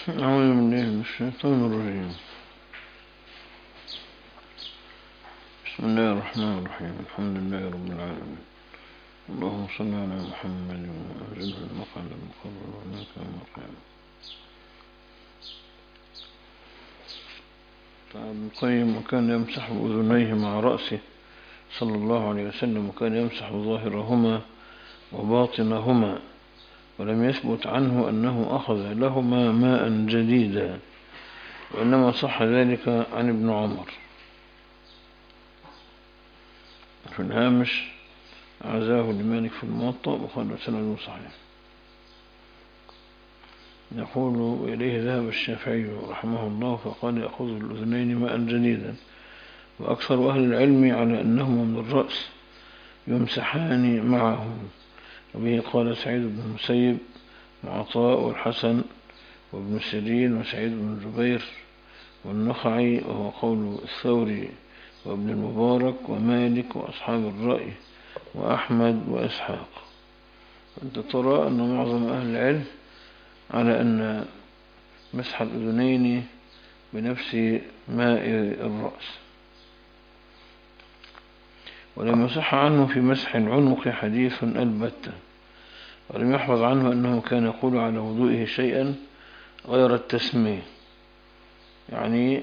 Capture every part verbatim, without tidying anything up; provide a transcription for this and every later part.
أعوذ بالله من الشيطان الرجيم. بسم الله الرحمن الرحيم. الحمد لله رب العالمين. اللهم صل على محمد وأنزله المقعد المقرر هناك يوم القيامة. ابن القيم وكان يمسح أذنيه مع رأسه صلى الله عليه وسلم، وكان يمسح ظاهرهما وباطنهما، ولم يثبت عنه أنه أخذ لهما ماء جديدا، وإنما صح ذلك عن ابن عمر. في الهامش عزاه لمالك في الموطأ وقال سند صحيح. يقول: وإليه ذهب الشافعي رحمه الله فقال يأخذ الأذنين ماء جديدا، وأكثر أهل العلم على أنهما من الرأس يمسحان معه، وبه قال سعيد بن المسيب وعطاء والحسن وابن سيرين وسعيد بن جبير والنخعي، وهو قول الثوري وابن المبارك ومالك وأصحاب الرأي وأحمد وإسحاق. أنت ترى أن معظم أهل العلم على أن مسح الأذنين بنفس ماء الرأس، ولم يصح عنه في مسح العنق حديث البتة، ولم يحفظ عنه أنه كان يقول على وضوئه شيئا غير التسمية. يعني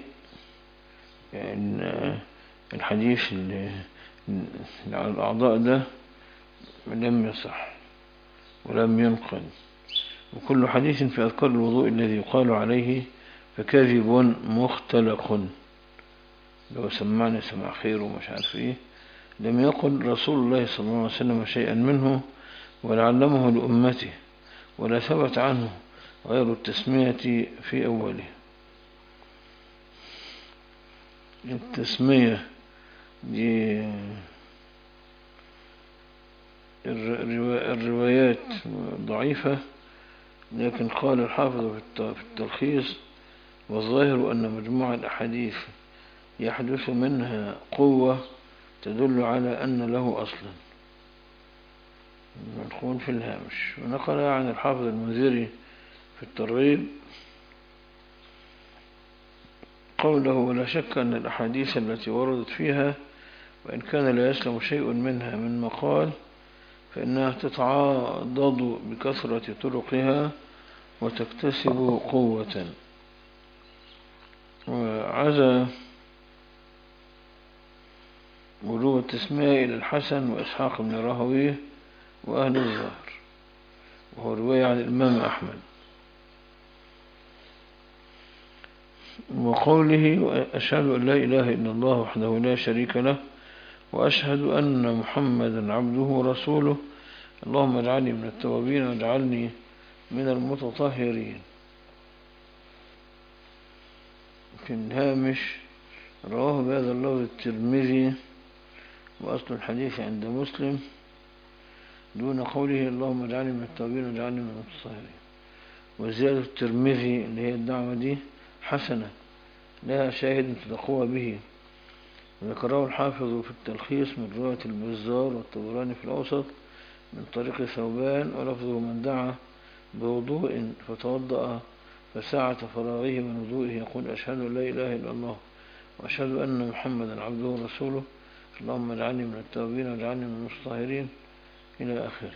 الحديث اللي على الأعضاء ده لم يصح ولم ينقل، وكل حديث في أذكار الوضوء الذي يقال عليه فكاذب مختلق، لو سمعني سمع خير ومش عارف ايه، لم يقل رسول الله صلى الله عليه وسلم شيئا منه ولا علمه لأمته، ولا ثبت عنه غير التسمية في أوله. التسمية دي الروايات ضعيفة، لكن قال الحافظ في التلخيص: والظاهر أن مجموع الأحاديث يحدث منها قوة تدل على أن له أصلا. مدخول في الهامش. ونقل عن الحافظ المنذري في الترغيب قوله: ولا شك أن الأحاديث التي وردت فيها وإن كان لا يسلم شيء منها من مقال فإنها تتعاضد بكثرة طرقها وتكتسب قوة. وعزى وجوب التسمية إلى الحسن وإسحاق بن راهويه وأهل الظاهر، وهو رواية عن الإمام أحمد. وقوله: أشهد أن لا إله إلا الله وحده لا شريك له وأشهد أن محمدا عبده ورسوله اللهم اجعلني من التوابين واجعلني من المتطهرين. في الهامش رواه بهذا اللفظ الترمذي، وأصل الحديث عند مسلم دون قوله اللهم اجعلني من التوابين واجعلني من المتطهرين. وزيادة الترمذي اللي هي الدعوة دي حسنة لها شاهد تقوى به، وذكره الحافظ في التلخيص من رواية البزار والطبراني في الأوسط من طريق ثوبان، ولفظه: من دعا بوضوء فتوضأ فساعة فراغه من وضوئه يقول أشهد أن لا إله إلا الله وأشهد أن محمدا عبده ورسوله اللهم اجعلني من التوابين واجعلني من المتطهرين إلى آخره.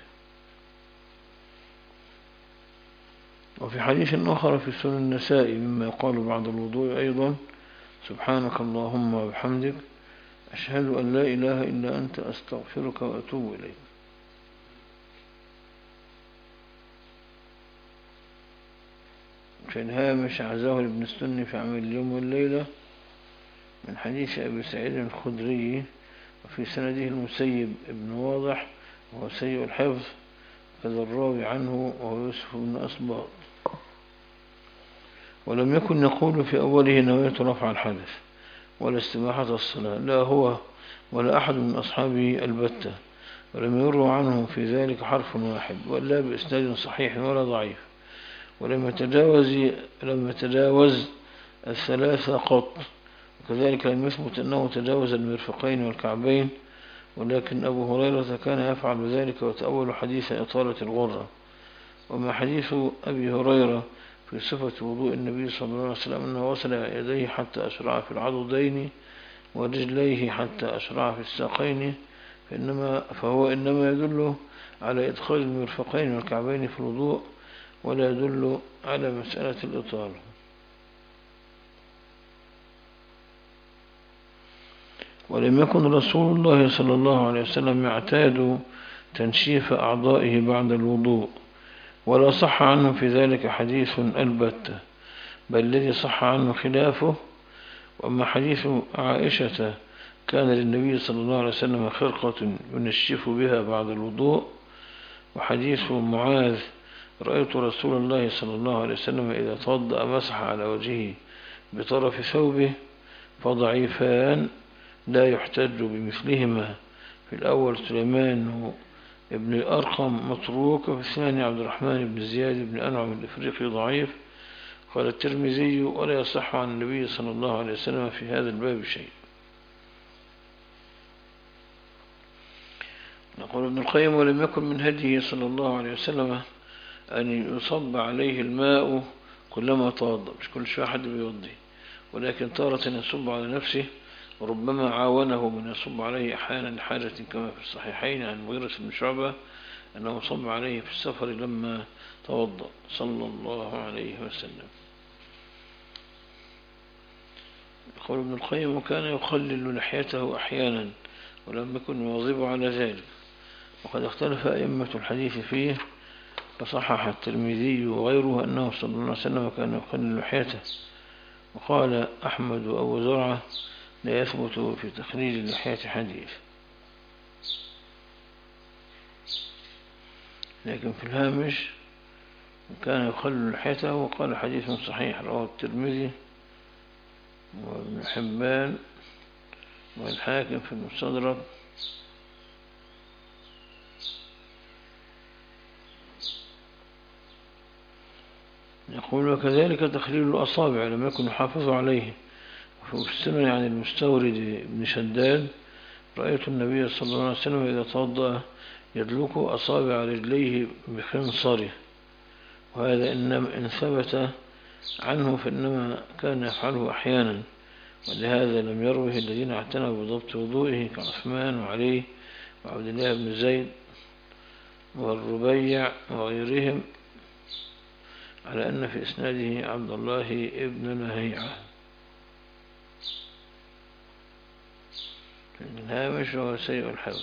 وفي حديث آخر في سنن النسائي مما يقال بعد الوضوء أيضا: سبحانك اللهم وبحمدك أشهد أن لا إله إلا أنت أستغفرك وأتوب إليك. في الهامش عزاه لابن السني في عمل اليوم والليلة من حديث أبي سعيد الخدري، وفي سنده المسيب ابن واضح وهو سيء الحفظ، كذا الراوي عنه وهو يوسف بن أسباط. ولم يكن يقول في أوله نويت رفع الحدث ولا استباحة الصلاة، لا هو ولا أحد من أصحابه البتة، ولم يروى عنه في ذلك حرف واحد ولا بإسناد صحيح ولا ضعيف، ولم يتجاوز لم يتجاوز الثلاثة قط، وكذلك لم يثبت أنه تجاوز المرفقين والكعبين، ولكن أبو هريرة كان يفعل ذلك وتأول حديث إطالة الغرة. وما حديث أبي هريرة في صفة وضوء النبي صلى الله عليه وسلم أنه وصل يديه حتى أشرع في العضدين ورجليه حتى أشرع في الساقين، فإنما فهو إنما يدل على إدخال المرفقين والكعبين في الوضوء، ولا يدل على مسألة الإطالة. ولم يكن رسول الله صلى الله عليه وسلم يعتاد تنشيف أعضائه بعد الوضوء، ولا صح عنه في ذلك حديث البتة، بل الذي صح عنه خلافه. وأما حديث عائشة كان للنبي صلى الله عليه وسلم خرقة ينشف بها بعد الوضوء، وحديث معاذ رأيت رسول الله صلى الله عليه وسلم إذا توضأ مسح على وجهه بطرف ثوبه، فضعيفان لا يحتج بمثلهما. في الأول سليمان ابن الأرقم متروك، وفي الثاني عبد الرحمن بن زياد بن أنعم الإفريقي ضعيف. قال الترمذي: ولا يصح عن النبي صلى الله عليه وسلم في هذا الباب شيء. نقول ابن القيم: ولم يكن من هديه صلى الله عليه وسلم أن يصب عليه الماء كلما توضأ، مش كل شوية حد بيوضي، ولكن تارة يصب على نفسه، وربما عاونه من يصب عليه أحيانا لحاجة، كما في الصحيحين عن مغيرة بن شعبة أنه صب عليه في السفر لما توضأ صلى الله عليه وسلم. يقول ابن القيم: وكان يخلل لحيته أحيانا ولم يكن يواظب على ذلك، وقد اختلف أئمة الحديث فيه، فصحح الترمذي وغيره أنه صلى الله عليه وسلم كان يخلل لحيته. وقال أحمد وأبو زرعة: لا يثبت في تخليل اللحية حديث. لكن في الهامش كان يخلل لحيته، وقال حديث صحيح رواه الترمذي وابن حبان والحاكم في المستدرك. يقول: وكذلك تخليل الأصابع لم يكن يحافظ عليه. وفي السنن عن المستورد بن شداد: رأيت النبي صلى الله عليه وسلم إذا توضأ يدلك أصابع رجليه بخنصره، وهذا إن ثبت عنه فإنما كان يفعله أحيانا، ولهذا لم يروه الذين اعتنوا بضبط وضوئه كعثمان وعلي وعبد الله بن زيد والربيع وغيرهم، على أن في إسناده عبد الله ابن نهيعة. الهامش وهو سيء الحفظ.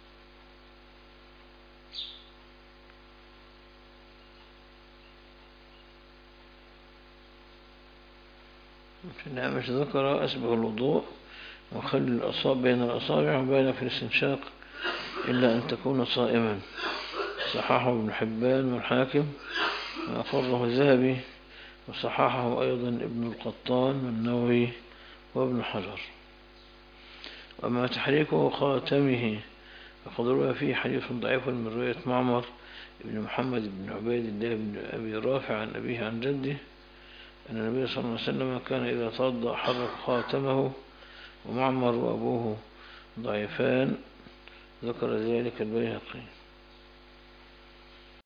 في الهامش ذكر أسبغ الوضوء وخل الأصابع بين الأصابع وبين في الاستنشاق إلا أن تكون صائما، صححه ابن حبان والحاكم وأقره الذهبي، وصححه أيضا ابن القطان والنووي وابن حجر. وأما تحريكه خاتمه فقد روى فيه حديث ضعيف من رواية معمر ابن محمد بن عبيد الله بن أبي رافع عن أبيه عن جده أن النبي صلى الله عليه وسلم كان إذا توضأ حرك خاتمه، ومعمر وأبوه ضعيفان، ذكر ذلك البيهقي.